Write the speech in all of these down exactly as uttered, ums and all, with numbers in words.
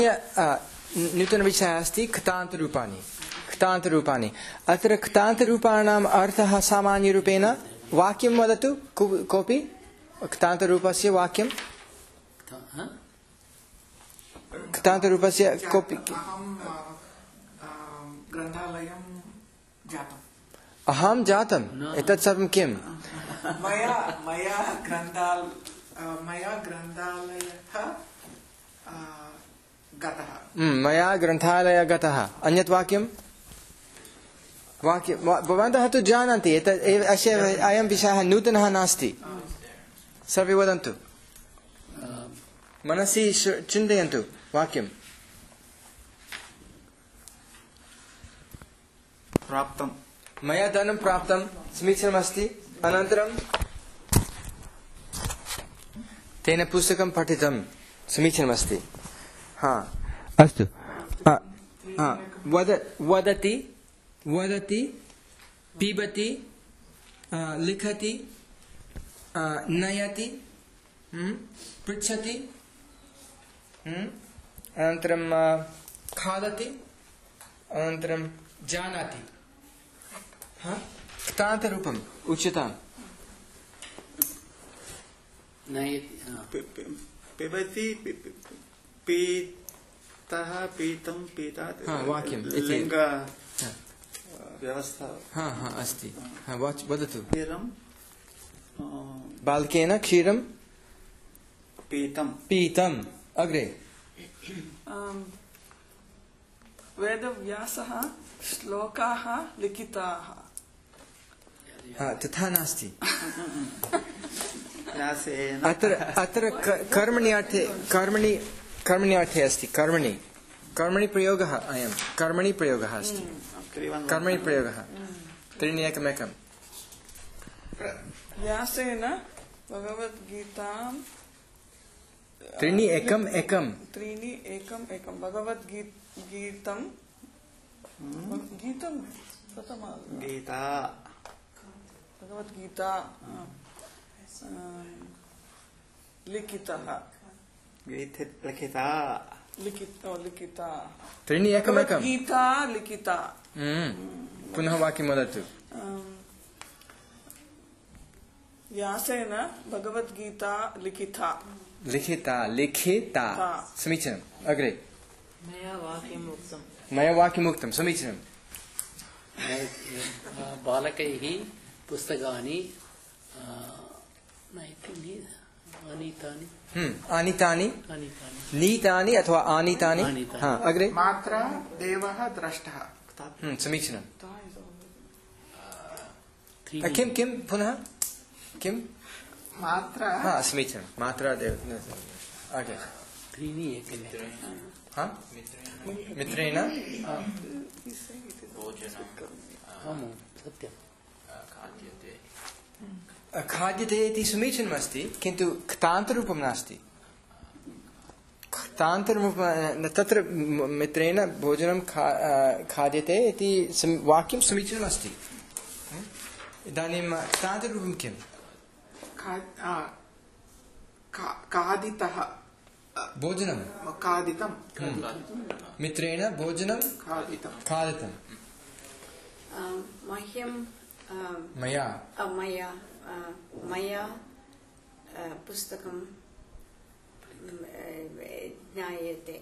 नूतनविषयः अस्ति कृतान्तरूपाणि कृतान्तरूपाणि अत्र कृतान्तरूपाणाम् अर्थः सामान्यरूपेण वाक्यं वदतु कोऽपि कृतान्तरूपस्य वाक्यं कृतान्तरूपस्य कोऽपि ग्रन्थालयं जातम् अहं जातम् एतत् सर्वं किम् मया मया ग्रन्थाल मया ग्रन्थालयः गतः मया ग्रन्थालयः गतः अन्यत् वाक्यं वाक्यं भवन्तः तु जानन्ति एतत् अस्य अयं विषयः नूतनः नास्ति सर्वे वदन्तु मनसि चिन्तयन्तु वाक्यं प्राप्तं मया धनं प्राप्तं समीचीनमस्ति अनन्तरं तेन पुस्तकं पठितं समीचीनमस्ति हा अस्तु वद वदति वदति पिबति लिखति नयति पृच्छति अनन्तरं खादति अनन्तरं जानाति कृतान्तरूपम् उच्यताम् पिबति पीतः पीतं पीता वाक्यं लिङ्ग व्यवस्था हा हा अस्ति वदतु क्षीरं बालकेन क्षीरं पीतं पीतम् अग्रे वेदव्यासः श्लोकाः लिखिताः तथा नास्ति व्यासेन अत्र अत्र कर्मणि अर्थे कर्मणि कर्मणि अर्थे अस्ति कर्मणि कर्मणि प्रयोगः अयं कर्मणि प्रयोगः अस्ति कर्मणि प्रयोगः त्रीणि एकमेकं व्यासेन भगवद्गीतां त्रीणि एकम् एकं त्रीणि एकम् एकं भगवद्गीतं गीतं प्रथम गीता भगवद्गीता लिखितः लिखिता लिखित लिखिता त्रीणि एकमेकं गीता लिखिता पुनः वाक्यं वदतु व्यासेन भगवद्गीता लिखिता लिखिता लिखिता समीचीनम् अग्रे मया वाक्यम् उक्तं मया वाक्यमुक्तं समीचीनं बालकैः पुस्तकानि आनीतानि आनीतानि आनीतानि नीतानि अथवा आनीतानि हा अग्रे मात्रा देवः द्रष्टः समीचीनं किं किं पुनः किं मात्रा हा समीचीनं मात्रा देव अग्रे त्रीणि एकं हा मित्रेण सत्यं खाद्यते इति समीचीनमस्ति किन्तु कृतान्तरूपं नास्ति कृतान्तरूपं तत्र मित्रेण भोजनं खा खाद्यते इति वाक्यं समीचीनमस्ति इदानीं कृतान्तरूपं किम् खादितः भोजनं खादितं मित्रेण भोजनं खादितं खादितं मह्यं मया मया मया पुस्तकं ज्ञायते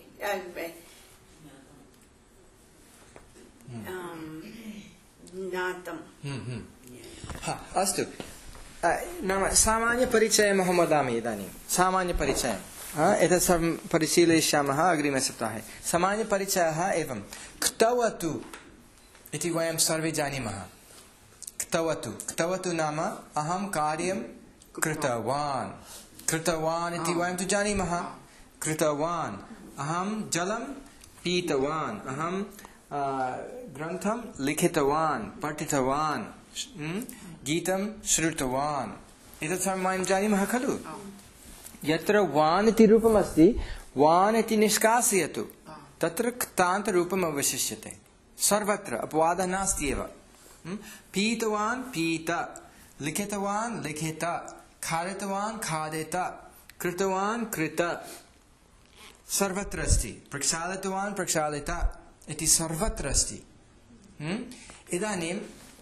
ज्ञातम् अस्तु नाम सामान्यपरिचयम् अहं वदामि इदानीं सामान्यपरिचयम् एतत् सर्वं परिशीलयिष्यामः अग्रिमसप्ताहे सामान्यपरिचयः एवं कृतवतु इति वयं सर्वे जानीमः कृतवतु कृतवतु नाम अहं कार्यं कृतवान् कृतवान् इति वयं तु जानीमः कृतवान् अहं जलं पीतवान् अहं ग्रन्थं लिखितवान् पठितवान् गीतं श्रुतवान् एतत् सर्वं वयं जानीमः खलु यत्र वान् इति रूपम् अस्ति वान् इति निष्कासयतु तत्र कृतान्तरूपम् अवशिष्यते सर्वत्र अपवादः नास्ति एव पीतवान् पीत लिखितवान् लिखित खादितवान् खादित कृतवान् कृत सर्वत्र अस्ति प्रक्षालितवान् प्रक्षालिता इति सर्वत्र अस्ति इदानीं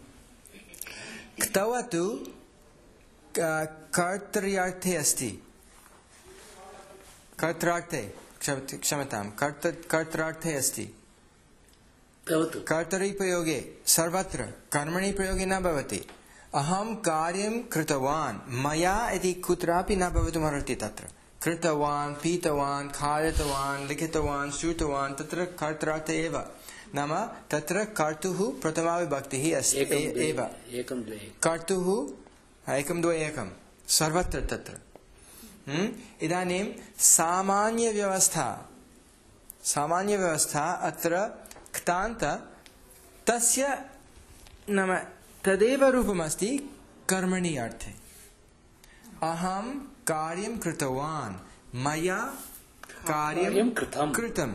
क्तव तु कर्तर्यार्थे अस्ति कर्त्रार्थे क्षम्यतां कर्त्रार्थे अस्ति कर्तरि प्रयोगे सर्वत्र कर्मणि प्रयोगे न भवति अहं कार्यं कृतवान् मया इति कुत्रापि न भवितुमर्हति तत्र कृतवान् पीतवान् खादितवान् लिखितवान् श्रुतवान् तत्र कर्त्रार्थे एव नाम तत्र कर्तुः प्रथमा विभक्तिः अस्ति एव कर्तुः एकं द्वे एकं सर्वत्र तत्र इदानीं सामान्यव्यवस्था सामान्यव्यवस्था अत्र क्तान्त तस्य नाम तदेव रूपमस्ति कर्मणि अर्थे अहं कार्यं कृतवान् मया कार्यं कृतम्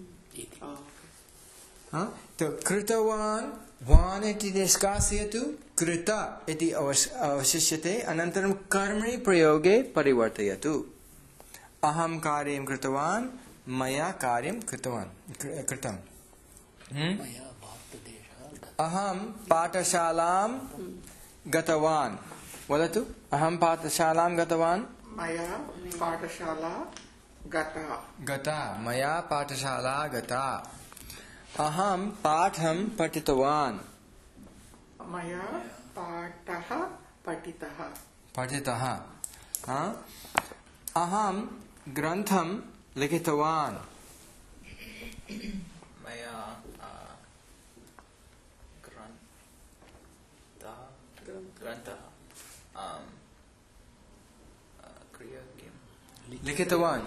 तो कृतवान् वान् इति निष्कासयतु कृत इति अवशिष्यते अनन्तरं कर्मणि प्रयोगे परिवर्तयतु अहं कार्यं कृतवान् मया कार्यं कृतवान् कृतम् अहं पाठशालां गतवान् वदतु अहं पाठशालां गतवान् मया पाठशाला गता गता मया पाठशाला गता अहं पाठं पठितवान् मया पाठः पठितः पठितः अहं ग्रन्थं लिखितवान् मया ग्रन्थः लिखितवान्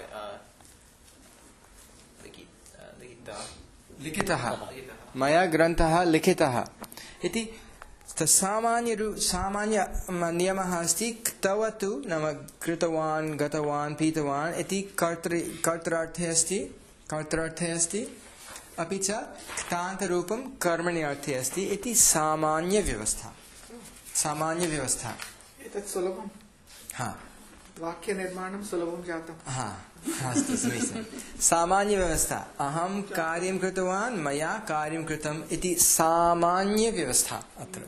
लिखितः मया ग्रन्थः लिखितः इति सामान्य सामान्य नियमः अस्ति क्तव तु नाम कृतवान् गतवान् पीतवान् इति कर्तृ कर्त्रार्थे अस्ति कर्त्रार्थे अस्ति अपि च क्तान्तरूपं कर्मणि अर्थे अस्ति इति सामान्य व्यवस्था सामान्य व्यवस्था एतत् सुलभं हा वाक्यनिर्माणं सुलभं जातम् हा अस्तु समीचीनं सामान्य व्यवस्था अहं कार्यं कृतवान् मया कार्यं कृतम् इति सामान्य व्यवस्था अत्र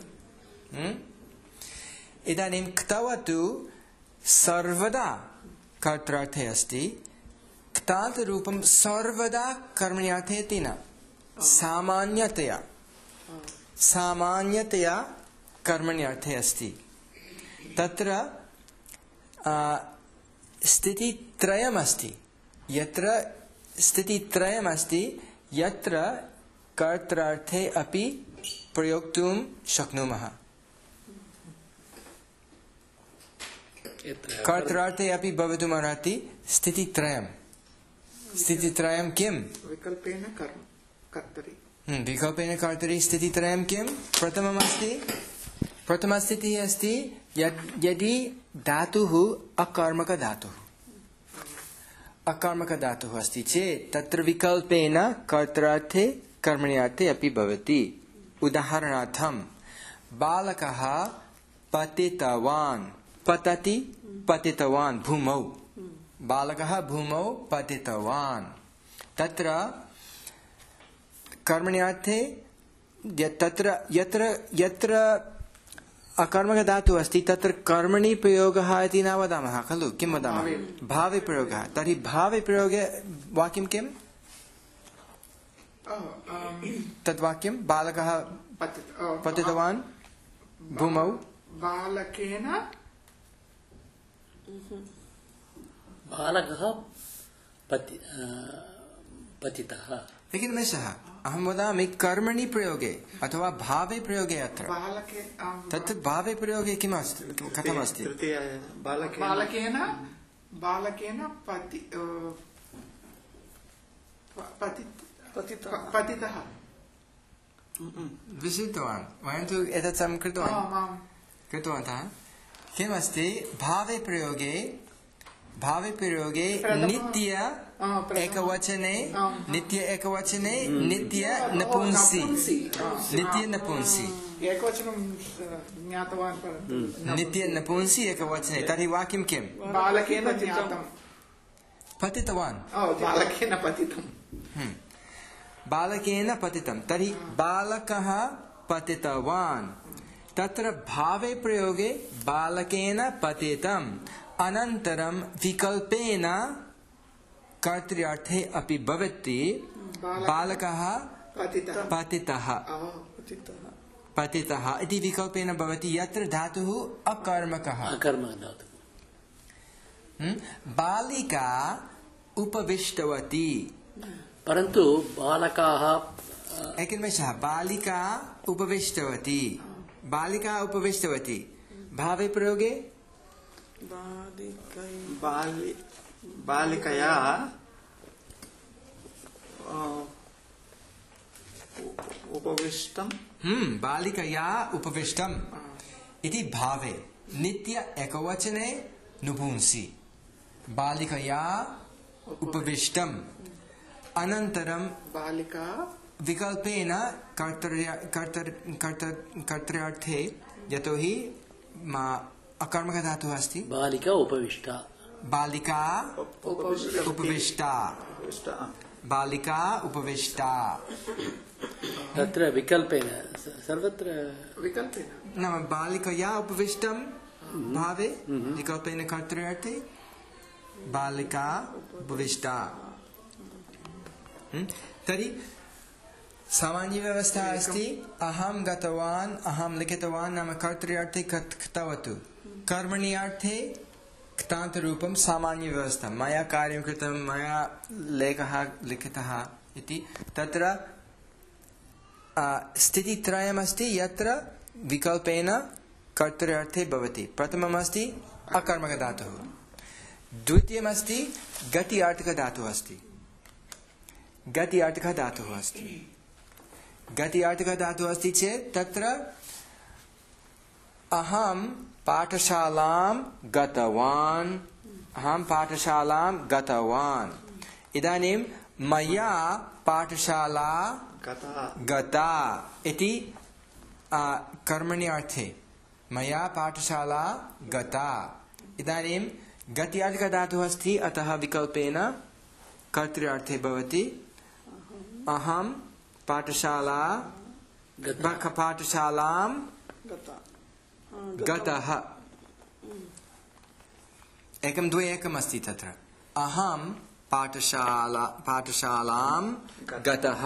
इदानीं क्तव तु सर्वदा कर्त्रार्थे अस्ति क्तान्तरूपं सर्वदा कर्मण्यार्थे इति न सामान्यतया सामान्यतया कर्मण्यार्थे अस्ति तत्र स्थितित्रयमस्ति यत्र स्थितित्रयमस्ति यत्र कर्त्रार्थे अपि प्रयोक्तुं शक्नुमः कर्त्रार्थे अपि भवितुमर्हति स्थितित्रयं स्थितित्रयं किं विकल्पेन कर्म कर्तरि विकल्पेन कर्तरि स्थितित्रयं किं प्रथममस्ति प्रथमस्थितिः अस्ति यदि धातुः अकर्मकधातुः अकर्मकधातुः अस्ति चेत् तत्र विकल्पेन कर्त्रार्थे कर्मण्यार्थे अपि भवति उदाहरणार्थं बालकः पतितवान् पतति पतितवान् भूमौ बालकः भूमौ पतितवान् तत्र कर्मण्यार्थे तत्र यत्र यत्र अकर्मकधातुः अस्ति तत्र कर्मणि प्रयोगः इति न वदामः खलु किं वदामः भावे प्रयोगः तर्हि भावे प्रयोगे वाक्यं किं तद्वाक्यं बालकः पतितवान् भूमौ बालकेन बालकः पति पतितः लेकिन अहं वदामि कर्मणि प्रयोगे अथवा भावे प्रयोगे अत्र बालके तत् भावे प्रयोगे किम् अस्ति कथमस्ति बालकेन बालकेन पति पतितः विस्मृतवान् वयं तु एतत् सर्वं कृतवान् कृतवन्तः किमस्ति भावे प्रयोगे भावे प्रयोगे नित्य एकवचने नित्य एकवचने नित्य नपुंसी नित्य नपुंसी एकवचनं ज्ञातवान् परन्तु नित्य नपुंसी एकवचने तर्हि वाक्यं किं बालकेन ज्ञातं पतितवान् ओ बालकेन पतितं बालकेन पतितं तर्हि बालकः पतितवान् तत्र भावे प्रयोगे बालकेन पतितम् अनन्तरं विकल्पेन कर्तृर्थे अपि भवति बालकः पतितः पतितः पतितः इति विकल्पेन भवति यत्र धातुः अकर्मकः अकर्मक धातुः बालिका उपविष्टवती परन्तु बालकाः एकनिमेषः बालिका उपविष्टवती बालिका उपविष्टवती भावे प्रयोगे बालि बालिकया उपविष्टं हम्म बालिकया उपविष्टम् इति भावे नित्य एकवचने नुपुंसि बालिकया उपविष्टम् अनन्तरं बालिका विकल्पेन कर्तर्य कर्तर् कर्तर् कर्तृर्थे यतोहि अकर्मक धातुः अस्ति बालिका उपविष्टा बालिका उपविष्टा बालिका उपविष्टा तत्र विकल्पेन सर्वत्र विकल्पेन नाम बालिकया उपविष्टं भावे विकल्पेन कर्तृर्थे बालिका उपविष्टा तर्हि सामान्य व्यवस्था अस्ति अहं गतवान् अहं लिखितवान् नाम कर्तृर्थे कृतवतु कर्मणि अर्थे क्तान्तरूपं सामान्य व्यवस्था मया कार्यं कृतं मया लेखः लिखितः इति तत्र स्थितित्रयमस्ति यत्र विकल्पेन कर्तृर्थे भवति प्रथममस्ति अकर्मकधातुः द्वितीयमस्ति गति अर्थकधातुः अस्ति गति अर्थकधातुः अस्ति गति अर्थकधातुः अस्ति चेत् तत्र अहं पाठशालां गतवान् अहं पाठशालां गतवान् इदानीं मया पाठशाला गता इति कर्मणि अर्थे मया पाठशाला गता इदानीं गति अर्थकधातुः अस्ति अतः विकल्पेन कर्तृर्थे भवति अहं पाठशाला पाठशालां गतः एकं द्वे एकम् अस्ति तत्र अहं पाठशाला पाठशालां गतः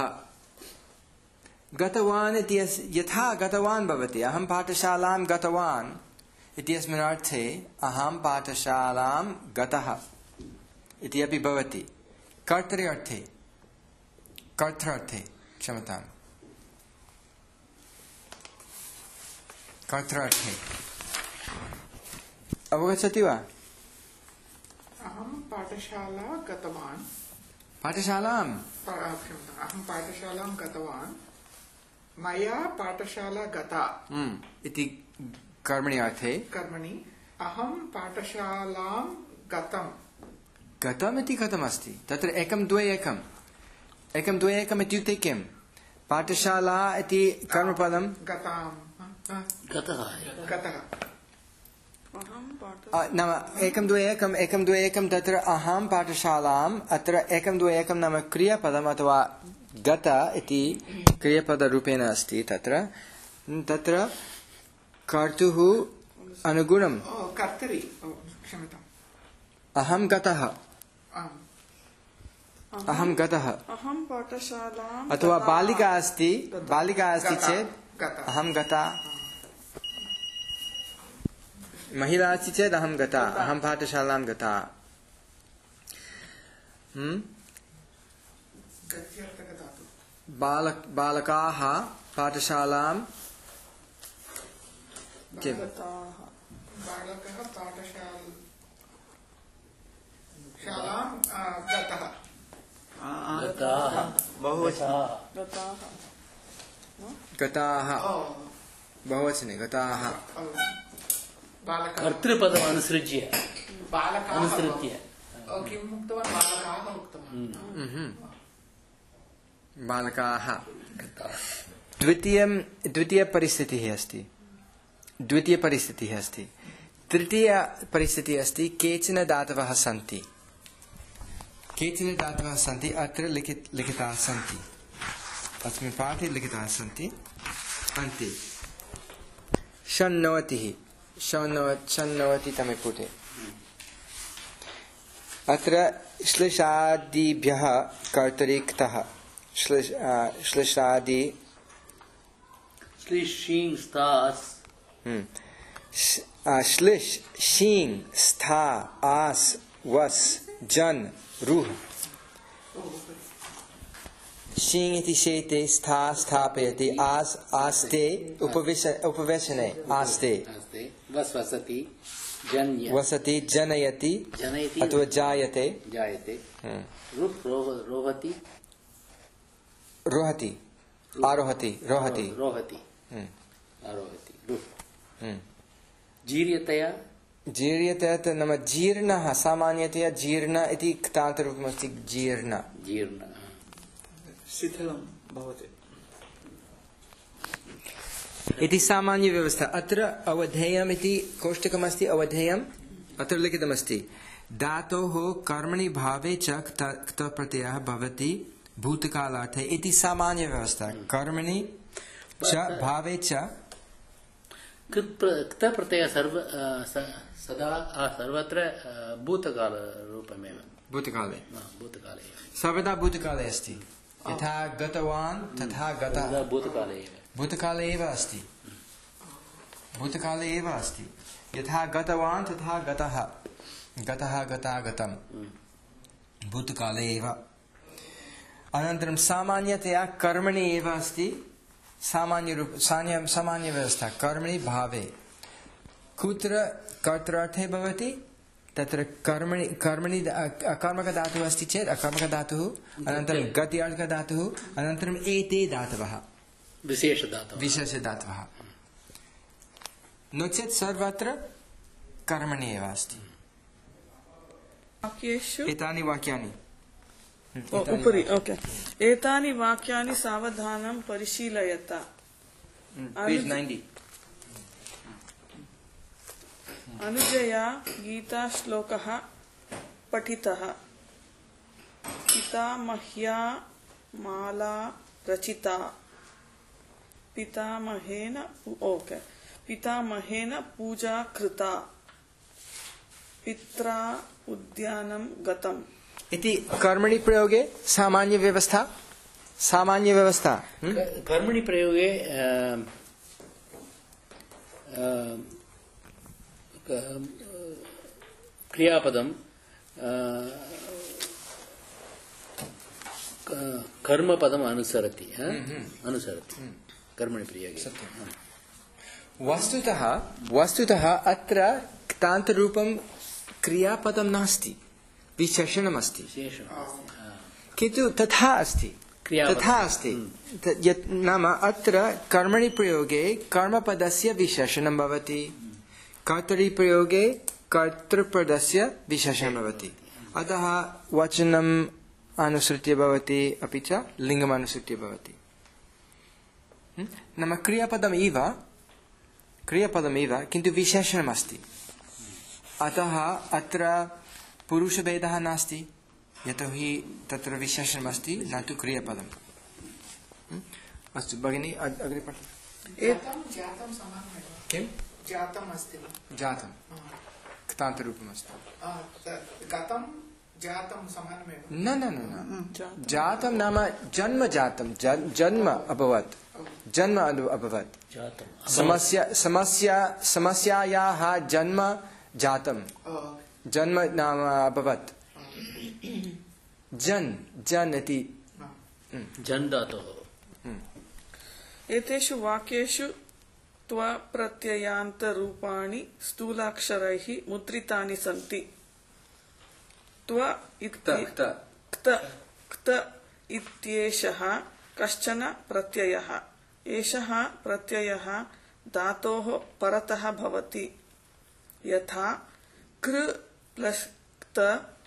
गतवान् इति यथा गतवान् भवति अहं पाठशालां गतवान् इत्यस्मिन् अर्थे अहं पाठशालां गतः इति अपि भवति कर्तृर्थे कर्तृर्थे क्षमताम् कर्तृर्थे अवगच्छति वा अहं पाठशाला गतवान् पाठशालां अहं पाठशालां गतवान् मया पाठशाला गता इति कर्मणि अर्थे कर्मणि अहं पाठशालां गतं गतम् इति कथमस्ति तत्र एकं द्वे एकम् एकं द्वे एकम् इत्युक्ते किं पाठशाला इति कर्मपदं गतां गतः गतः नाम एकं द्वे एकम् एकं द्वे एकं तत्र अहं पाठशालाम् अत्र एकं द्वे एकं नाम क्रियापदम् अथवा गत इति क्रियापदरूपेण अस्ति तत्र तत्र कर्तुः अनुगुणं कर्तरि क्षम्यताम् अहं गतः अहं गतः अहं पाठशालां अथवा बालिका अस्ति बालिका अस्ति चेत् अहं गता महिला अस्ति चेत् अहं गता अहं पाठशालां गता बालक बालकाः पाठशालां किं बालकः पाठशालां गतः गताः गताः बहुवचने गताः कर्तृपदम् अनुसृज्य अनुसृत्य किम् उक्तवान् बालकाः उक्तवान् बालकाः द्वितीयं द्वितीयपरिस्थितिः अस्ति द्वितीयपरिस्थितिः अस्ति तृतीयपरिस्थितिः अस्ति केचन धातवः सन्ति केचन धातवः सन्ति अत्र लिखित लिखिताः सन्ति अस्मिन् पाठे लिखिताः सन्ति अन्ते षण्णवतिः षण्णव षण्णवतितमे पुटे अत्र श्लिशादिभ्यः कर्तरि क्तः श्लिश श्लिशादि श्लिश शीं स्तास् श्लिश शीं स्था आस वस जन रुह शीं इति शेते स्था स्थापयति आस आस्ते उपवेश उपवेशने आस्ते आस्ते वस वसति जन्य वसति जनयति जनयति अथवा जायते जायते रुह रोह रोहति रोहति आरोहति रोहति रोहति आरोहति रुह जीर्यतया जीर्यतया नाम जीर्णः सामान्यतया जीर्ण इति क्तान्तरूपमस्ति जीर्ण जीर्ण शिथिलं भवति इति सामान्य व्यवस्था अत्र अवधेयम् इति कोष्टकमस्ति अवधेयम् अत्र लिखितमस्ति धातोः कर्मणि भावे च क्त प्रत्ययः भवति भूतकालार्थे इति सामान्य व्यवस्था कर्मणि च भावे च क्त प्रत्यय सर्व सदा सर्वत्र भूतकाल रूपमेव भूतकाले भूतकाले सर्वदा भूतकाले अस्ति यथा गतवान् तथा गतः भूतकाले एव भूतकाले एव अस्ति भूतकाले एव अस्ति यथा गतवान् तथा गतः गतः गता गतं भूतकाले एव अनन्तरं सामान्यतया कर्मणि एव अस्ति सामान्य रूप सामान्य व्यवस्था कर्मणि भावे कुत्र कर्तृर्थे भवति तत्र कर्मणि कर्मणि अकर्मकधातुः अस्ति चेत् अकर्मकधातुः अनन्तरं गत्यर्थकधातुः अनन्तरम् एते धातवः विशेषधातवः विशेषधातवः नो चेत् सर्वत्र कर्मणि एव अस्ति वाक्येषु एतानि वाक्यानि उपरि ओके एतानि वाक्यानि सावधानं परिशीलयत पेज नैंटी अनुजया गीता श्लोकः पठितः पितामह्या माला रचिता पितामहेन ओके पितामहेन पूजा कृता पित्रा उद्यानं गतम् इति कर्मणि प्रयोगे सामान्य व्यवस्था सामान्य व्यवस्था कर्मणि प्रयोगे क्रियापदं कर्मपदम् अनुसरति अनुसरति कर्मणि प्रयोगे वस्तुतः वस्तुतः अत्र क्तान्तरूपं क्रियापदं नास्ति विशेषणमस्ति किन्तु तथा अस्ति तथा अस्ति यत् नाम अत्र कर्मणि प्रयोगे कर्मपदस्य विशेषणं भवति कर्तरि प्रयोगे कर्तृपदस्य विशेषणं भवति अतः वचनम् अनुसृत्य भवति अपि च लिङ्गम् अनुसृत्य भवति नाम क्रियापदम् इव क्रियापदम् इव किन्तु विशेषणमस्ति अतः अत्र पुरुषभेदः नास्ति यतोहि तत्र विशेषणमस्ति न तु क्रियापदम् अस्तु भगिनी अग्रे जातं जातं समानमेव किं जातम् अस्ति जातं क्तान्तरूपमस्ति गतं जातं समानमेव न न न जातं नाम जन्म जातं जन्म अभवत् जन्म अभवत् समस्या समस्या समस्यायाः जन्म जातं जन्म नाम अभवत् जन जन इति जन धातुः एतेषु वाक्येषु त्व प्रत्ययान्तरूपाणि स्थूलाक्षरैः मुद्रितानि सन्ति त्व क्त क्त इत्येषः कश्चन प्रत्ययः एषः प्रत्ययः धातोः परतः भवति यथा कृ प्लस् क्त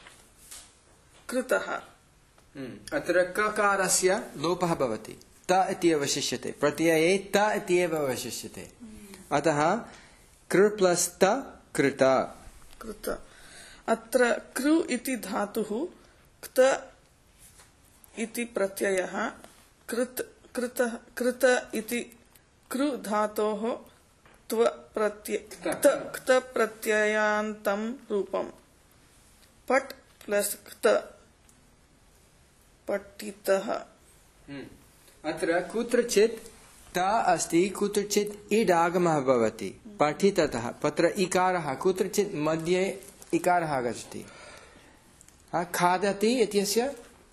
कृतः अत्र ककारस्य लोपः भवति त इति अवशिष्यते प्रत्यये त इति एव अवशिष्यते अतः कृ प्लस् त कृत कृत अत्र कृ इति धातुः क्त इति प्रत्ययः कृत कृत कृत इति कृ धातोः त्व प्रत्यय क्त क्त प्रत्ययान्तं रूपम् पट प्लस क्त पठितः। अत्र कुत्रचित् ता अस्ति, कुत्रचित् इडागमः भवति पठिततः। तत्र इकारः कुत्रचित् मध्ये इकारः आगच्छति। खादति इत्यस्य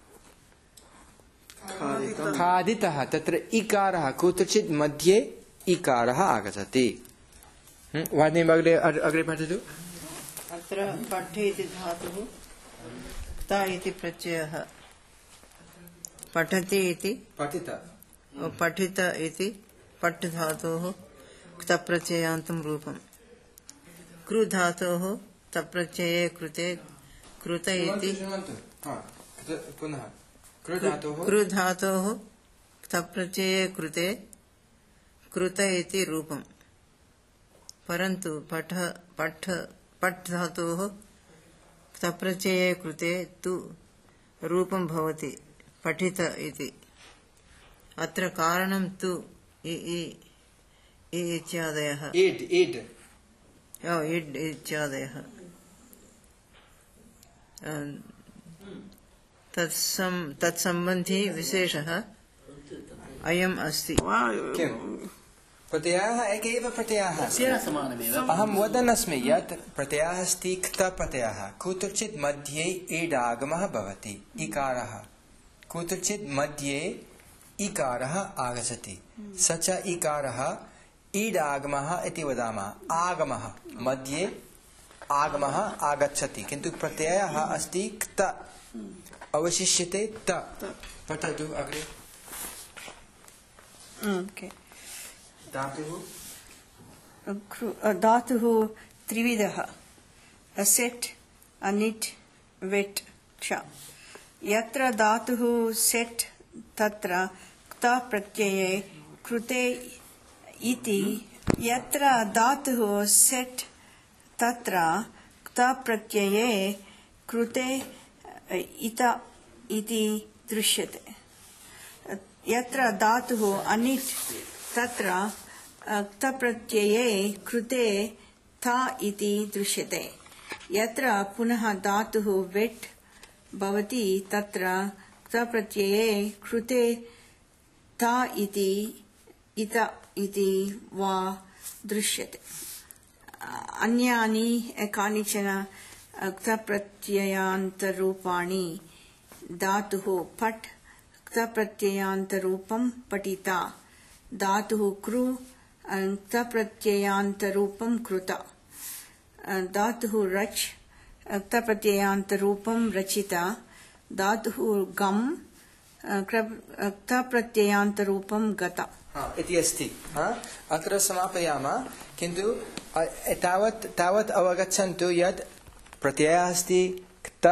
खादितः, तत्र इकारः कुत्रचित् मध्ये इकारः आगच्छति। वादिनी भगिनी अग्रे पठतु। अत्र पठे इति धातुः क्ता इति प्रत्ययः पठति इति पठित पठित इति पठ धातोः क्तप्रत्ययान्तं रूपम् कृ धातोः तप्रत्यये कृते कृत इति पुनः कृ धातोः तप्रत्यये कृते कृत इति रूपम् परन्तु पठ पठ पठ धातोः तप्रत्यये कृते तु रूपं भवति पठित इति। अत्र कारणं तु इ इ इ इत्यादयः इड् इड् ओ इड् इत्यादयः तत्सम् तत्सम्बन्धी विशेषः अयम् अस्ति। किं प्रत्ययः एक एव प्रत्ययः समानमेव। अहं वदन् अस्मि यत् प्रत्ययः अस्ति क्त प्रत्ययः। कुत्रचित् मध्ये इडागमः भवति इकारः, कुत्रचित् मध्ये इकारः आगच्छति। स च इकारः इडागमः इति वदामः। आगमः मध्ये आगमः आगच्छति, किन्तु प्रत्ययः अस्ति क्त, अवशिष्यते त। पठतु अग्रे। ओके धातुः धातुः त्रिविधः सेट् अनिट् वेट् च। यत्र धातुः सेट् तत्र क्त प्रत्यये कृते इति, यत्र धातुः सेट् तत्र क्त प्रत्यये कृते इत इति दृश्यते। यत्र धातुः अनिट् तत्र क्त प्रत्यये कृते था इति दृश्यते। यत्र पुनः धातुः वेट् भवति तत्र क्त प्रत्यये कृते था इति इत इति वा दृश्यते। अन्यानि कानिचन क्त प्रत्ययान्तरूपाणि धातुः पठ क्त प्रत्ययान्तरूपं पठिता, धातुः कृ क्त प्रत्ययान्तरूपं कृता, धातुः रच् क्त प्रत्ययान्तरूपं रचिता, धातुः गम् क्त प्रत्ययान्तरूपं गता इति अस्ति। अत्र समापयामः, किन्तु तावत् तावत् अवगच्छन्तु यत् प्रत्ययः अस्ति क्त,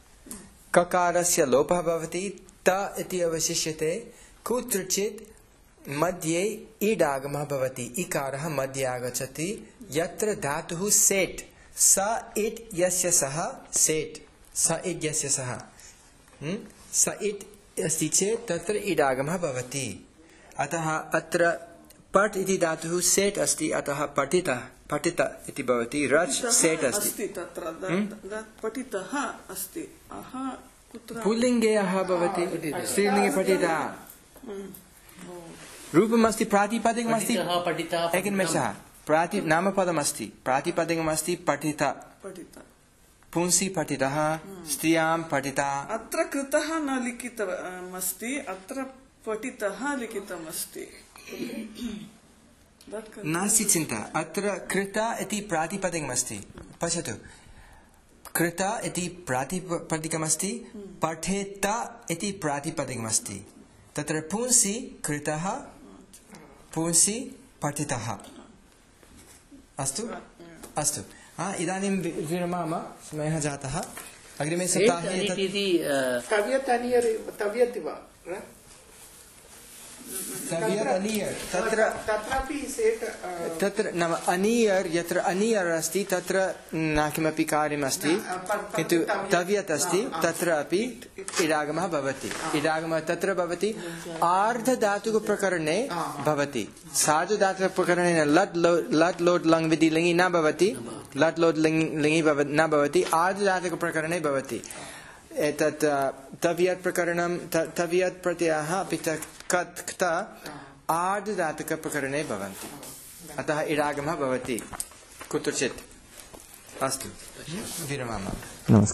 ककारस्य लोपः भवति, त इति अवशिष्यते, कुत्रचित् मध्ये इडागमः भवति, इकारः मध्ये आगच्छति। यत्र धातुः सेट्, स इट् यस्य सः सेट्, स इट् यस्य सः स इट् अस्ति चेत् तत्र इडागमः भवति। अतः अत्र पठ इति धातुः सेट् अस्ति, अतः पठितः पठित इति भवति। रच् सेट् अस्ति, तत्र पठितः अस्ति। अह कुत्र पुल्लिङ्गे अह भवति, स्त्रीलिङ्गे पठितः। रूपमस्ति, प्रातिपदिकमस्ति, एकनिमेषः, प्राति नामपदमस्ति, प्रातिपदिकमस्ति पठित, पुंसि पठितः, स्त्रियां पठिता। अत्र कृतः न लिखितमस्ति, अत्र पठितः लिखितमस्ति। नास्ति चिन्ता, अत्र कृत इति प्रातिपदिकमस्ति। पश्यतु, कृत इति प्रातिपदिकमस्ति, पठेत इति प्रातिपदिकमस्ति। तत्र पुंसि कृतः, पुंसि पठितः। अस्तु अस्तु इदानीं विरमामः, समयः जातः। अग्रिमे सप्ताहे तव्यत् वा तव्यत् अनियर् तत्र तत्रापि सेट् तत्र नाम अनियर् यत्र अनियर् अस्ति तत्र न किमपि कार्यमस्ति किन्तु तव्यत् अस्ति तत्र अपि इडागमः भवति इडागमः तत्र भवति आर्धधातुकप्रकरणे भवति सार्धधातुकप्रकरणे लट् लट् लोट् लङ् विधि लिङि न भवति लट् लोट् लिङि न भवति आर्धधातुकप्रकरणे भवति एतत् तव्यत् प्रकरणं तव्यत् प्रत्ययः अपि च कत् क्त आर्धधातुकप्रकरणे भवन्ति अतः इडागमः भवति कुत्रचित् अस्तु विरमामः।